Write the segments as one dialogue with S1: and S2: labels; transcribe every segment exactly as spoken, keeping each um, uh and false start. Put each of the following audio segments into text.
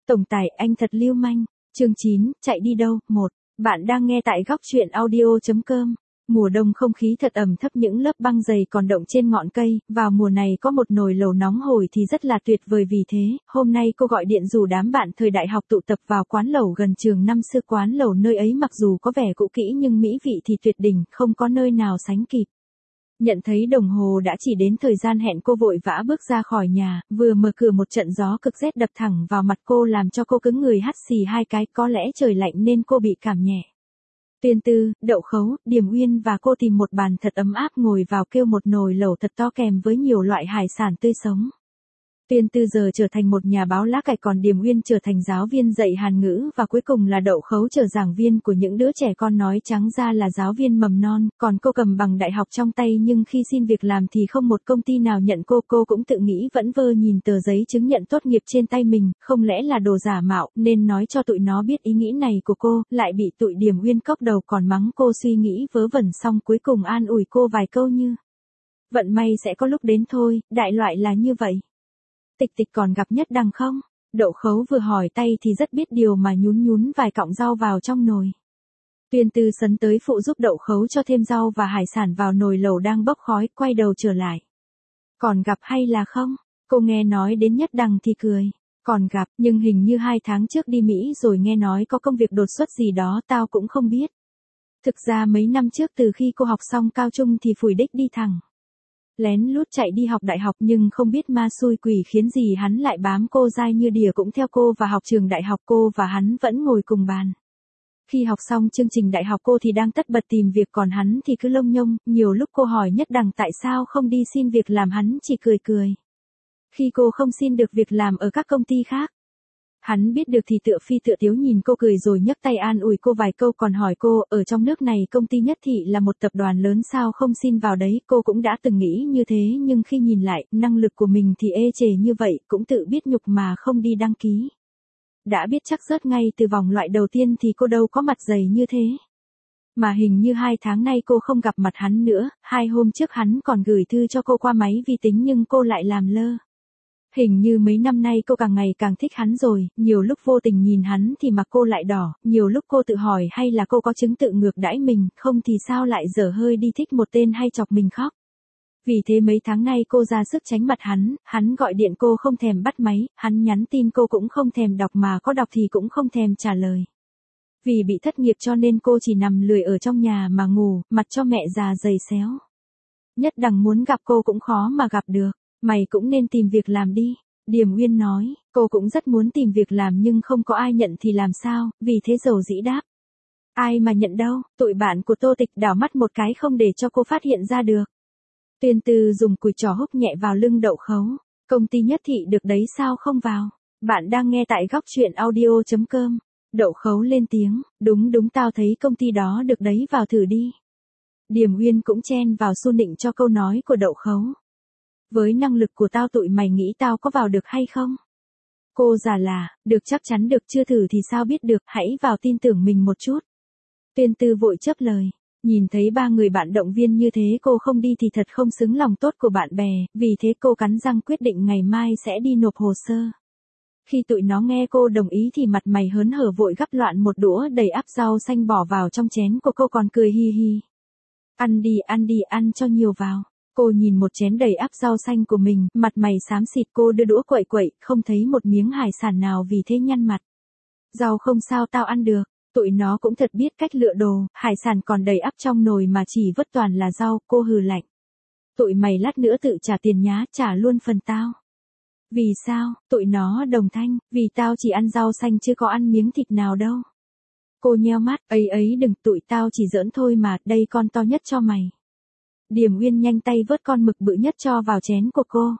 S1: Tổng tài, anh thật lưu manh. Chương chín, chạy đi đâu? một. Bạn đang nghe tại góc truyện audio chấm com. Mùa đông không khí thật ẩm thấp, những lớp băng dày còn động trên ngọn cây, vào mùa này có một nồi lẩu nóng hổi thì rất là tuyệt vời, vì thế, hôm nay cô gọi điện rủ đám bạn thời đại học tụ tập vào quán lẩu gần trường năm xưa. Quán lẩu nơi ấy mặc dù có vẻ cũ kỹ nhưng mỹ vị thì tuyệt đỉnh, không có nơi nào sánh kịp. Nhận thấy đồng hồ đã chỉ đến thời gian hẹn, cô vội vã bước ra khỏi nhà, vừa mở cửa một trận gió cực rét đập thẳng vào mặt cô làm cho cô cứng người hắt xì hai cái, có lẽ trời lạnh nên cô bị cảm nhẹ. Tuyên Tư, Đậu Khấu, Điềm Uyên và cô tìm một bàn thật ấm áp ngồi vào kêu một nồi lẩu thật to kèm với nhiều loại hải sản tươi sống. Tuyên Tư giờ trở thành một nhà báo lá cải, còn Điềm Uyên trở thành giáo viên dạy Hàn ngữ, và cuối cùng là Đậu Khấu trở giảng viên của những đứa trẻ con, nói trắng ra là giáo viên mầm non. Còn cô cầm bằng đại học trong tay nhưng khi xin việc làm thì không một công ty nào nhận cô. Cô cũng tự nghĩ vẩn vơ nhìn tờ giấy chứng nhận tốt nghiệp trên tay mình, không lẽ là đồ giả mạo, nên nói cho tụi nó biết ý nghĩ này của cô, lại bị tụi Điềm Uyên cốc đầu còn mắng cô suy nghĩ vớ vẩn, xong cuối cùng an ủi cô vài câu như: vận may sẽ có lúc đến thôi, đại loại là như vậy. Tịch tịch còn gặp Nhất Đằng không? Đậu Khấu vừa hỏi tay thì rất biết điều mà nhún nhún vài cọng rau vào trong nồi. Tuyên Tư sấn tới phụ giúp Đậu Khấu cho thêm rau và hải sản vào nồi lẩu đang bốc khói, quay đầu trở lại. Còn gặp hay là không? Cô nghe nói đến Nhất Đằng thì cười. Còn gặp, nhưng hình như hai tháng trước đi Mỹ rồi, nghe nói có công việc đột xuất gì đó, tao cũng không biết. Thực ra mấy năm trước từ khi cô học xong cao trung thì phủi đích đi thẳng lén lút chạy đi học đại học, nhưng không biết ma xui quỷ khiến gì hắn lại bám cô dai như đỉa, cũng theo cô và học trường đại học. Cô và hắn vẫn ngồi cùng bàn. Khi học xong chương trình đại học cô thì đang tất bật tìm việc, còn hắn thì cứ lông nhông. Nhiều lúc cô hỏi Nhất Đằng tại sao không đi xin việc làm, hắn chỉ cười cười. Khi cô không xin được việc làm ở các công ty khác, hắn biết được thì tựa phi tựa tiếu nhìn cô cười rồi nhấc tay an ủi cô vài câu, còn hỏi cô, ở trong nước này công ty Nhất Thị là một tập đoàn lớn, sao không xin vào đấy. Cô cũng đã từng nghĩ như thế, nhưng khi nhìn lại, năng lực của mình thì ê chề như vậy, cũng tự biết nhục mà không đi đăng ký. Đã biết chắc rớt ngay từ vòng loại đầu tiên thì cô đâu có mặt dày như thế. Mà hình như hai tháng nay cô không gặp mặt hắn nữa, hai hôm trước hắn còn gửi thư cho cô qua máy vi tính nhưng cô lại làm lơ. Hình như mấy năm nay cô càng ngày càng thích hắn rồi, nhiều lúc vô tình nhìn hắn thì mặt cô lại đỏ, nhiều lúc cô tự hỏi hay là cô có chứng tự ngược đãi mình, không thì sao lại dở hơi đi thích một tên hay chọc mình khóc. Vì thế mấy tháng nay cô ra sức tránh mặt hắn, hắn gọi điện cô không thèm bắt máy, hắn nhắn tin cô cũng không thèm đọc, mà có đọc thì cũng không thèm trả lời. Vì bị thất nghiệp cho nên cô chỉ nằm lười ở trong nhà mà ngủ, mặt cho mẹ già dày xéo. Nhất Đằng muốn gặp cô cũng khó mà gặp được. Mày cũng nên tìm việc làm đi, Điềm Uyên nói. Cô cũng rất muốn tìm việc làm nhưng không có ai nhận thì làm sao, vì thế dầu dĩ đáp: ai mà nhận đâu. Tụi bạn của Tô Tịch đảo mắt một cái không để cho cô phát hiện ra được. Tuyên Tư dùng cùi trỏ húc nhẹ vào lưng Đậu Khấu. Công ty Nhất Thị được đấy, sao không vào? Bạn đang nghe tại góc truyện audio chấm com. Đậu Khấu lên tiếng: đúng đúng, tao thấy công ty đó được đấy, vào thử đi. Điềm Uyên cũng chen vào xu nịnh cho câu nói của Đậu Khấu. Với năng lực của tao tụi mày nghĩ tao có vào được hay không? Cô giả là, được, chắc chắn được, chưa thử thì sao biết được, hãy vào tin tưởng mình một chút. Tuyên Tư vội chấp lời. Nhìn thấy ba người bạn động viên như thế cô không đi thì thật không xứng lòng tốt của bạn bè, vì thế cô cắn răng quyết định ngày mai sẽ đi nộp hồ sơ. Khi tụi nó nghe cô đồng ý thì mặt mày hớn hở vội gắp loạn một đũa đầy ắp rau xanh bỏ vào trong chén của cô, còn cười hi hi. Ăn đi, ăn đi, ăn cho nhiều vào. Cô nhìn một chén đầy ắp rau xanh của mình, mặt mày xám xịt, cô đưa đũa quậy quậy, không thấy một miếng hải sản nào, vì thế nhăn mặt. Rau không sao, tao ăn được. Tụi nó cũng thật biết cách lựa đồ, hải sản còn đầy ắp trong nồi mà chỉ vớt toàn là rau. Cô hừ lạnh: tụi mày lát nữa tự trả tiền nhá, trả luôn phần tao. Vì sao? Tụi nó đồng thanh: vì tao chỉ ăn rau xanh chứ có ăn miếng thịt nào đâu. Cô nheo mắt: ấy ấy đừng, tụi tao chỉ giỡn thôi mà, đây con to nhất cho mày. Điềm Uyên nhanh tay vớt con mực bự nhất cho vào chén của cô.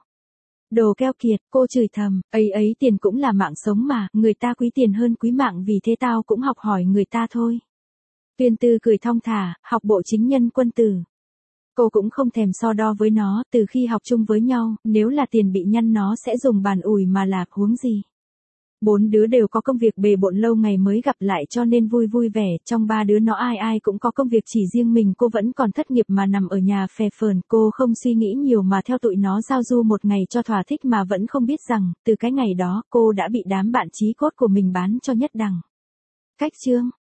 S1: Đồ keo kiệt, cô chửi thầm, ấy ấy tiền cũng là mạng sống mà, người ta quý tiền hơn quý mạng, vì thế tao cũng học hỏi người ta thôi. Tuyên Tư cười thong thả, học bộ chính nhân quân tử. Cô cũng không thèm so đo với nó, từ khi học chung với nhau, nếu là tiền bị nhăn nó sẽ dùng bàn ủi mà là, huống gì. Bốn đứa đều có công việc bề bộn lâu ngày mới gặp lại cho nên vui vui vẻ, trong ba đứa nó ai ai cũng có công việc chỉ riêng mình cô vẫn còn thất nghiệp mà nằm ở nhà phè phờn, cô không suy nghĩ nhiều mà theo tụi nó giao du một ngày cho thỏa thích mà vẫn không biết rằng, từ cái ngày đó cô đã bị đám bạn chí cốt của mình bán cho Nhất Đằng. Cách chương